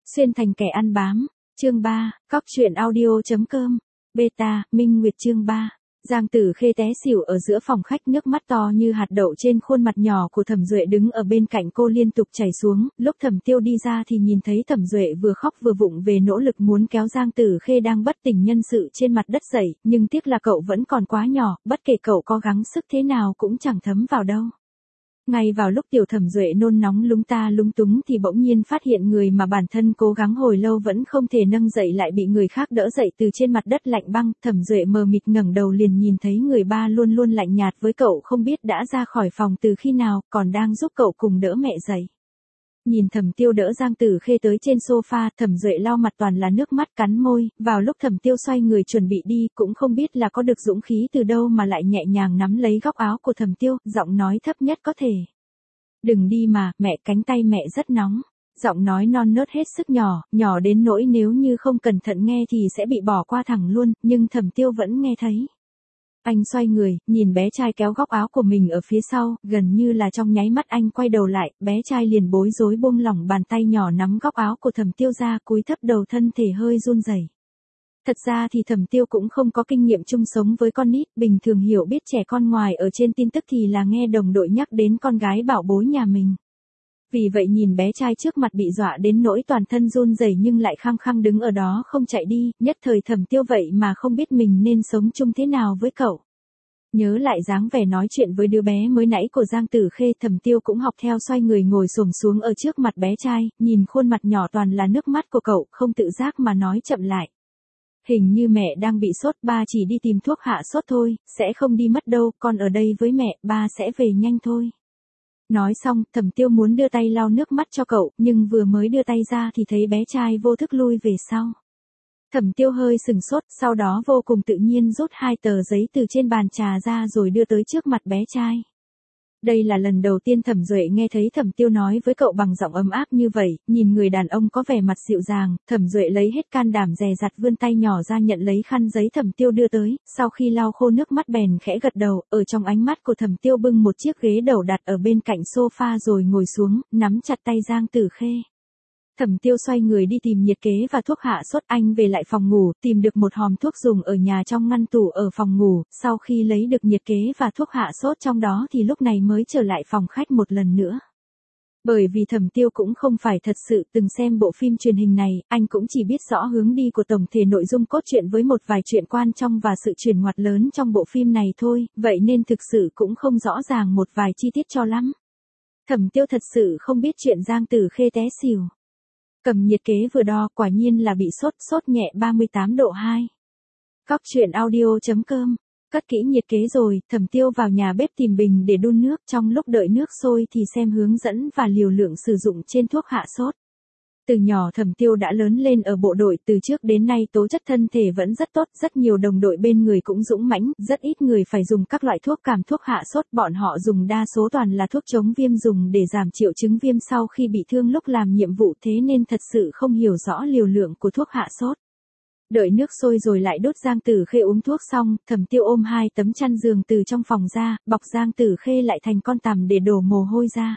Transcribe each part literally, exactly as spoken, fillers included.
Xuyên thành kẻ ăn bám. Chương ba, cóc truyện audio.com. Beta, Minh Nguyệt chương ba. Giang Tử Khê té xỉu ở giữa phòng khách, nước mắt to như hạt đậu trên khuôn mặt nhỏ của Thẩm Duệ đứng ở bên cạnh cô liên tục chảy xuống. Lúc Thẩm Tiêu đi ra thì nhìn thấy Thẩm Duệ vừa khóc vừa vụng về nỗ lực muốn kéo Giang Tử Khê đang bất tỉnh nhân sự trên mặt đất dậy, nhưng tiếc là cậu vẫn còn quá nhỏ, bất kể cậu có gắng sức thế nào cũng chẳng thấm vào đâu. Ngay vào lúc tiểu Thẩm Duệ nôn nóng lúng ta lúng túng thì bỗng nhiên phát hiện người mà bản thân cố gắng hồi lâu vẫn không thể nâng dậy lại bị người khác đỡ dậy từ trên mặt đất lạnh băng. Thẩm Duệ mờ mịt ngẩng đầu liền nhìn thấy người ba luôn luôn lạnh nhạt với cậu không biết đã ra khỏi phòng từ khi nào, còn đang giúp cậu cùng đỡ mẹ dậy. Nhìn Thẩm Tiêu đỡ Giang Tử Khê tới trên sofa, Thẩm Duệ lau mặt toàn là nước mắt cắn môi, vào lúc Thẩm Tiêu xoay người chuẩn bị đi, cũng không biết là có được dũng khí từ đâu mà lại nhẹ nhàng nắm lấy góc áo của Thẩm Tiêu, giọng nói thấp nhất có thể. Đừng đi mà, mẹ, cánh tay mẹ rất nóng. Giọng nói non nớt hết sức nhỏ, nhỏ đến nỗi nếu như không cẩn thận nghe thì sẽ bị bỏ qua thẳng luôn, nhưng Thẩm Tiêu vẫn nghe thấy. Anh xoay người, nhìn bé trai kéo góc áo của mình ở phía sau, gần như là trong nháy mắt anh quay đầu lại, bé trai liền bối rối buông lỏng bàn tay nhỏ nắm góc áo của Thẩm Tiêu ra, cúi thấp đầu, thân thể hơi run rẩy. Thật ra thì Thẩm Tiêu cũng không có kinh nghiệm chung sống với con nít, bình thường hiểu biết trẻ con ngoài ở trên tin tức thì là nghe đồng đội nhắc đến con gái bảo bối nhà mình. Vì vậy nhìn bé trai trước mặt bị dọa đến nỗi toàn thân run rẩy nhưng lại khăng khăng đứng ở đó không chạy đi, nhất thời Thẩm Tiêu vậy mà không biết mình nên sống chung thế nào với cậu. Nhớ lại dáng vẻ nói chuyện với đứa bé mới nãy của Giang Tử Khê, Thẩm Tiêu cũng học theo xoay người ngồi xổm xuống ở trước mặt bé trai, nhìn khuôn mặt nhỏ toàn là nước mắt của cậu, không tự giác mà nói chậm lại. Hình như mẹ đang bị sốt, ba chỉ đi tìm thuốc hạ sốt thôi, sẽ không đi mất đâu, con ở đây với mẹ, ba sẽ về nhanh thôi. Nói xong, Thẩm Tiêu muốn đưa tay lau nước mắt cho cậu, nhưng vừa mới đưa tay ra thì thấy bé trai vô thức lui về sau. Thẩm Tiêu hơi sừng sốt, sau đó vô cùng tự nhiên rút hai tờ giấy từ trên bàn trà ra rồi đưa tới trước mặt bé trai. Đây là lần đầu tiên Thẩm Duệ nghe thấy Thẩm Tiêu nói với cậu bằng giọng ấm áp như vậy, nhìn người đàn ông có vẻ mặt dịu dàng, Thẩm Duệ lấy hết can đảm dè dặt vươn tay nhỏ ra nhận lấy khăn giấy Thẩm Tiêu đưa tới, sau khi lau khô nước mắt bèn khẽ gật đầu, ở trong ánh mắt của Thẩm Tiêu bưng một chiếc ghế đầu đặt ở bên cạnh sofa rồi ngồi xuống, nắm chặt tay Giang Tử Khê. Thẩm Tiêu xoay người đi tìm nhiệt kế và thuốc hạ sốt, anh về lại phòng ngủ, tìm được một hòm thuốc dùng ở nhà trong ngăn tủ ở phòng ngủ, sau khi lấy được nhiệt kế và thuốc hạ sốt trong đó thì lúc này mới trở lại phòng khách một lần nữa. Bởi vì Thẩm Tiêu cũng không phải thật sự từng xem bộ phim truyền hình này, anh cũng chỉ biết rõ hướng đi của tổng thể nội dung cốt truyện với một vài chuyện quan trọng và sự chuyển ngoặt lớn trong bộ phim này thôi, vậy nên thực sự cũng không rõ ràng một vài chi tiết cho lắm. Thẩm Tiêu thật sự không biết chuyện Giang Tử Khê té xỉu. Cầm nhiệt kế vừa đo, quả nhiên là bị sốt, sốt nhẹ ba mươi tám độ hai. Cóc truyện audio.com. Cất kỹ nhiệt kế rồi, Thẩm Tiêu vào nhà bếp tìm bình để đun nước, trong lúc đợi nước sôi thì xem hướng dẫn và liều lượng sử dụng trên thuốc hạ sốt. Từ nhỏ Thẩm Tiêu đã lớn lên ở bộ đội, từ trước đến nay tố chất thân thể vẫn rất tốt, rất nhiều đồng đội bên người cũng dũng mãnh, rất ít người phải dùng các loại thuốc cảm thuốc hạ sốt, bọn họ dùng đa số toàn là thuốc chống viêm dùng để giảm triệu chứng viêm sau khi bị thương lúc làm nhiệm vụ, thế nên thật sự không hiểu rõ liều lượng của thuốc hạ sốt. Đợi nước sôi rồi lại đốt Giang Tử Khê uống thuốc xong, Thẩm Tiêu ôm hai tấm chăn giường từ trong phòng ra, bọc Giang Tử Khê lại thành con tằm để đổ mồ hôi ra.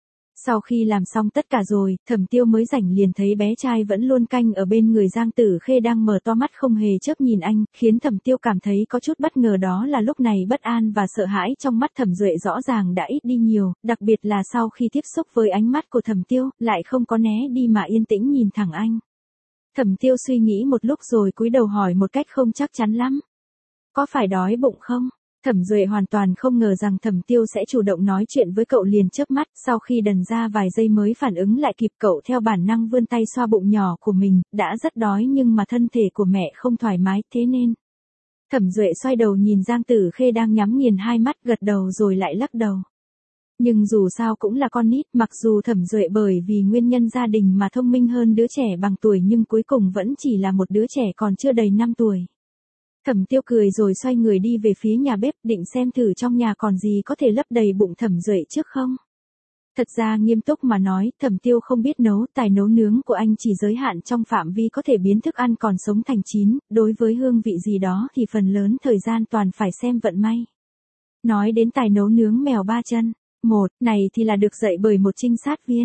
Sau khi làm xong tất cả rồi, Thẩm Tiêu mới rảnh liền thấy bé trai vẫn luôn canh ở bên người Giang Tử Khê đang mở to mắt không hề chớp nhìn anh, khiến Thẩm Tiêu cảm thấy có chút bất ngờ, đó là lúc này bất an và sợ hãi trong mắt Thẩm Duệ rõ ràng đã ít đi nhiều, đặc biệt là sau khi tiếp xúc với ánh mắt của Thẩm Tiêu, lại không có né đi mà yên tĩnh nhìn thẳng anh. Thẩm Tiêu suy nghĩ một lúc rồi cúi đầu hỏi một cách không chắc chắn lắm. Có phải đói bụng không? Thẩm Duệ hoàn toàn không ngờ rằng Thẩm Tiêu sẽ chủ động nói chuyện với cậu, liền chớp mắt, sau khi đần ra vài giây mới phản ứng lại kịp, cậu theo bản năng vươn tay xoa bụng nhỏ của mình, đã rất đói nhưng mà thân thể của mẹ không thoải mái, thế nên. Thẩm Duệ xoay đầu nhìn Giang Tử Khê đang nhắm nghiền hai mắt, gật đầu rồi lại lắc đầu. Nhưng dù sao cũng là con nít, mặc dù Thẩm Duệ bởi vì nguyên nhân gia đình mà thông minh hơn đứa trẻ bằng tuổi nhưng cuối cùng vẫn chỉ là một đứa trẻ còn chưa đầy năm tuổi. Thẩm Tiêu cười rồi xoay người đi về phía nhà bếp, định xem thử trong nhà còn gì có thể lấp đầy bụng Thẩm Duệ trước không. Thật ra nghiêm túc mà nói, Thẩm Tiêu không biết nấu, tài nấu nướng của anh chỉ giới hạn trong phạm vi có thể biến thức ăn còn sống thành chín, đối với hương vị gì đó thì phần lớn thời gian toàn phải xem vận may. Nói đến tài nấu nướng mèo ba chân, một, này thì là được dạy bởi một trinh sát viên.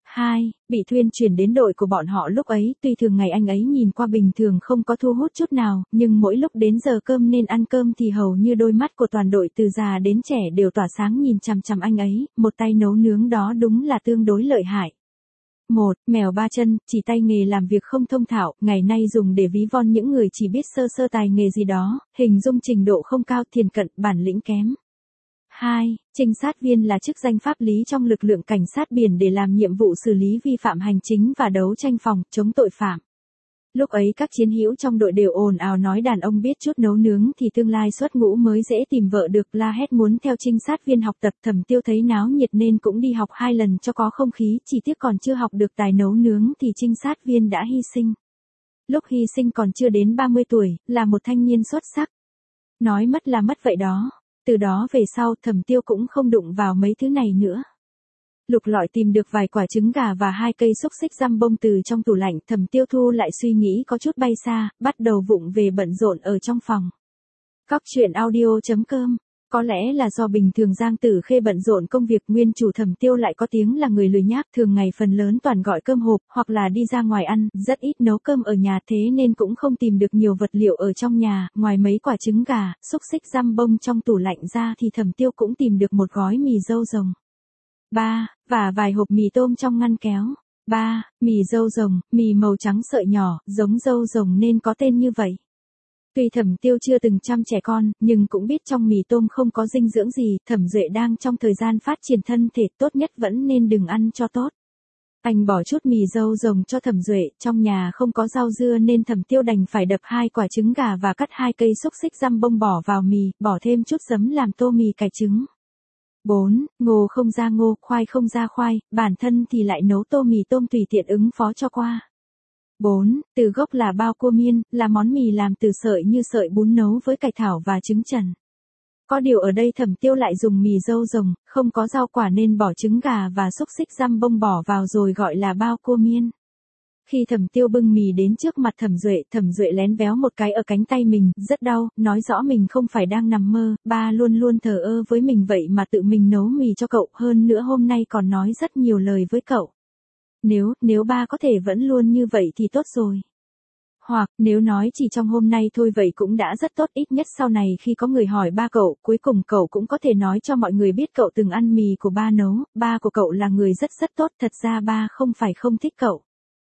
hai. Bị thuyên chuyển đến đội của bọn họ lúc ấy, tuy thường ngày anh ấy nhìn qua bình thường không có thu hút chút nào, nhưng mỗi lúc đến giờ cơm nên ăn cơm thì hầu như đôi mắt của toàn đội từ già đến trẻ đều tỏa sáng nhìn chằm chằm anh ấy, một tay nấu nướng đó đúng là tương đối lợi hại. Một, mèo ba chân, chỉ tay nghề làm việc không thông thạo, ngày nay dùng để ví von những người chỉ biết sơ sơ tài nghề gì đó, hình dung trình độ không cao, thiền cận, bản lĩnh kém. Hai, trinh sát viên là chức danh pháp lý trong lực lượng cảnh sát biển để làm nhiệm vụ xử lý vi phạm hành chính và đấu tranh phòng chống tội phạm. Lúc ấy các chiến hữu trong đội đều ồn ào nói đàn ông biết chút nấu nướng thì tương lai xuất ngũ mới dễ tìm vợ được, la hét muốn theo trinh sát viên học tập. Thẩm Tiêu thấy náo nhiệt nên cũng đi học hai lần cho có không khí, chỉ tiếc còn chưa học được tài nấu nướng thì trinh sát viên đã hy sinh. Lúc hy sinh còn chưa đến ba mươi tuổi, là một thanh niên xuất sắc. Nói mất là mất vậy đó. Từ đó về sau Thẩm Tiêu cũng không đụng vào mấy thứ này nữa. Lục lọi tìm được vài quả trứng gà và hai cây xúc xích giam bông từ trong tủ lạnh, Thẩm Tiêu thu lại suy nghĩ có chút bay xa, bắt đầu vụng về bận rộn ở trong phòng. Cóc truyện audio chấm com. Có lẽ là do bình thường Giang Tử Khê bận rộn công việc, nguyên chủ Thẩm Tiêu lại có tiếng là người lười nhác, thường ngày phần lớn toàn gọi cơm hộp hoặc là đi ra ngoài ăn, rất ít nấu cơm ở nhà, thế nên cũng không tìm được nhiều vật liệu ở trong nhà, ngoài mấy quả trứng gà, xúc xích giam bông trong tủ lạnh ra thì Thẩm Tiêu cũng tìm được một gói mì dâu rồng. ba. Và vài hộp mì tôm trong ngăn kéo. ba. Mì dâu rồng, mì màu trắng sợi nhỏ, giống dâu rồng nên có tên như vậy. Tuy Thẩm Tiêu chưa từng chăm trẻ con, nhưng cũng biết trong mì tôm không có dinh dưỡng gì, Thẩm Duệ đang trong thời gian phát triển thân thể, tốt nhất vẫn nên đừng ăn cho tốt. Anh bỏ chút mì dâu rồng cho Thẩm Duệ, trong nhà không có rau dưa nên Thẩm Tiêu đành phải đập hai quả trứng gà và cắt hai cây xúc xích giam bông bỏ vào mì, bỏ thêm chút giấm làm tô mì cải trứng. bốn. Ngô không ra ngô, khoai không ra khoai, bản thân thì lại nấu tô mì tôm tùy tiện ứng phó cho qua. bốn. Từ gốc là bao cua miên, là món mì làm từ sợi như sợi bún nấu với cải thảo và trứng chần. Có điều ở đây Thẩm Tiêu lại dùng mì dâu rồng, không có rau quả nên bỏ trứng gà và xúc xích giam bông bỏ vào rồi gọi là bao cua miên. Khi Thẩm Tiêu bưng mì đến trước mặt Thẩm Duệ, Thẩm Duệ lén véo một cái ở cánh tay mình, rất đau, nói rõ mình không phải đang nằm mơ, ba luôn luôn thờ ơ với mình vậy mà tự mình nấu mì cho cậu, hơn nữa hôm nay còn nói rất nhiều lời với cậu. Nếu, nếu ba có thể vẫn luôn như vậy thì tốt rồi. Hoặc, nếu nói chỉ trong hôm nay thôi vậy cũng đã rất tốt, ít nhất sau này khi có người hỏi ba cậu, cuối cùng cậu cũng có thể nói cho mọi người biết cậu từng ăn mì của ba nấu, ba của cậu là người rất rất tốt, thật ra ba không phải không thích cậu.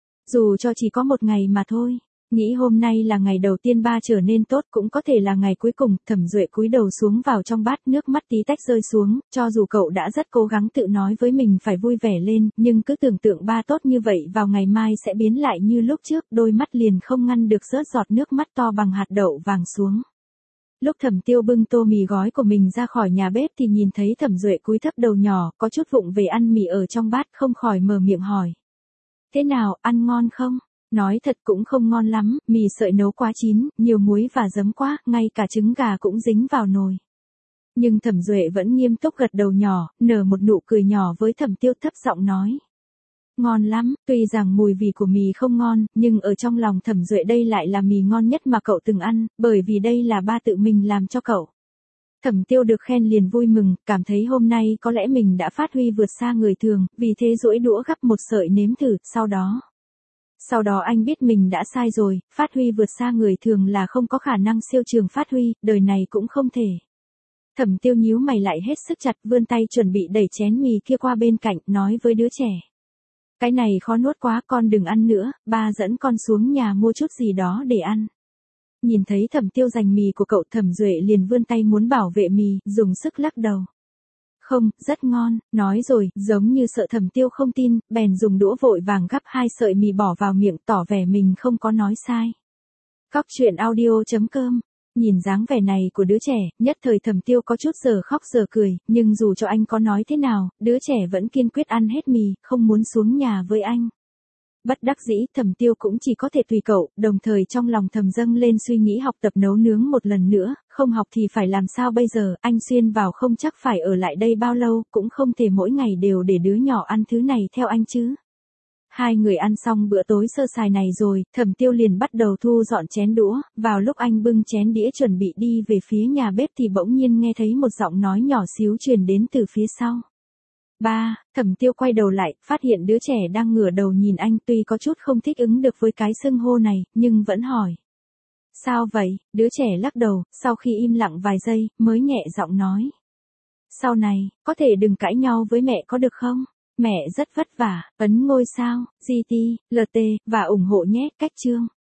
Dù cho chỉ có một ngày mà thôi. Nghĩ hôm nay là ngày đầu tiên ba trở nên tốt, cũng có thể là ngày cuối cùng. Thẩm Duệ cúi đầu xuống vào trong bát, nước mắt tí tách rơi xuống, cho dù cậu đã rất cố gắng tự nói với mình phải vui vẻ lên, nhưng cứ tưởng tượng ba tốt như vậy vào ngày mai sẽ biến lại như lúc trước, đôi mắt liền không ngăn được rớt giọt nước mắt to bằng hạt đậu vàng xuống. Lúc Thẩm Tiêu bưng tô mì gói của mình ra khỏi nhà bếp thì nhìn thấy Thẩm Duệ cúi thấp đầu nhỏ, có chút vụng về ăn mì ở trong bát, không khỏi mở miệng hỏi. Thế nào, ăn ngon không? Nói thật cũng không ngon lắm, mì sợi nấu quá chín, nhiều muối và giấm quá, ngay cả trứng gà cũng dính vào nồi. Nhưng Thẩm Duệ vẫn nghiêm túc gật đầu nhỏ, nở một nụ cười nhỏ với Thẩm Tiêu, thấp giọng nói. Ngon lắm, tuy rằng mùi vị của mì không ngon, nhưng ở trong lòng Thẩm Duệ đây lại là mì ngon nhất mà cậu từng ăn, bởi vì đây là ba tự mình làm cho cậu. Thẩm Tiêu được khen liền vui mừng, cảm thấy hôm nay có lẽ mình đã phát huy vượt xa người thường, vì thế duỗi đũa gắp một sợi nếm thử, sau đó. Sau đó anh biết mình đã sai rồi, phát huy vượt xa người thường là không có khả năng siêu trường phát huy, đời này cũng không thể. Thẩm Tiêu nhíu mày lại hết sức chặt, vươn tay chuẩn bị đẩy chén mì kia qua bên cạnh, nói với đứa trẻ. Cái này khó nuốt quá, con đừng ăn nữa, ba dẫn con xuống nhà mua chút gì đó để ăn. Nhìn thấy Thẩm Tiêu giành mì của cậu, Thẩm Duệ liền vươn tay muốn bảo vệ mì, dùng sức lắc đầu. Không, rất ngon, nói rồi, giống như sợ Thẩm Tiêu không tin, bèn dùng đũa vội vàng gắp hai sợi mì bỏ vào miệng, tỏ vẻ mình không có nói sai. Cóc truyện audio chấm com. Nhìn dáng vẻ này của đứa trẻ, nhất thời Thẩm Tiêu có chút giờ khóc giờ cười, nhưng dù cho anh có nói thế nào, đứa trẻ vẫn kiên quyết ăn hết mì, không muốn xuống nhà với anh. Bất đắc dĩ, Thẩm Tiêu cũng chỉ có thể tùy cậu, đồng thời trong lòng thầm dâng lên suy nghĩ học tập nấu nướng một lần nữa, không học thì phải làm sao bây giờ, anh xuyên vào không chắc phải ở lại đây bao lâu, cũng không thể mỗi ngày đều để đứa nhỏ ăn thứ này theo anh chứ. Hai người ăn xong bữa tối sơ sài này rồi, Thẩm Tiêu liền bắt đầu thu dọn chén đũa, vào lúc anh bưng chén đĩa chuẩn bị đi về phía nhà bếp thì bỗng nhiên nghe thấy một giọng nói nhỏ xíu truyền đến từ phía sau. Ba, Thẩm Tiêu quay đầu lại, phát hiện đứa trẻ đang ngửa đầu nhìn anh, tuy có chút không thích ứng được với cái xưng hô này, nhưng vẫn hỏi. Sao vậy? Đứa trẻ lắc đầu, sau khi im lặng vài giây, mới nhẹ giọng nói. Sau này, có thể đừng cãi nhau với mẹ có được không? Mẹ rất vất vả, ấn ngôi sao, giê tê, lờ tê, và ủng hộ nhé, cách chương.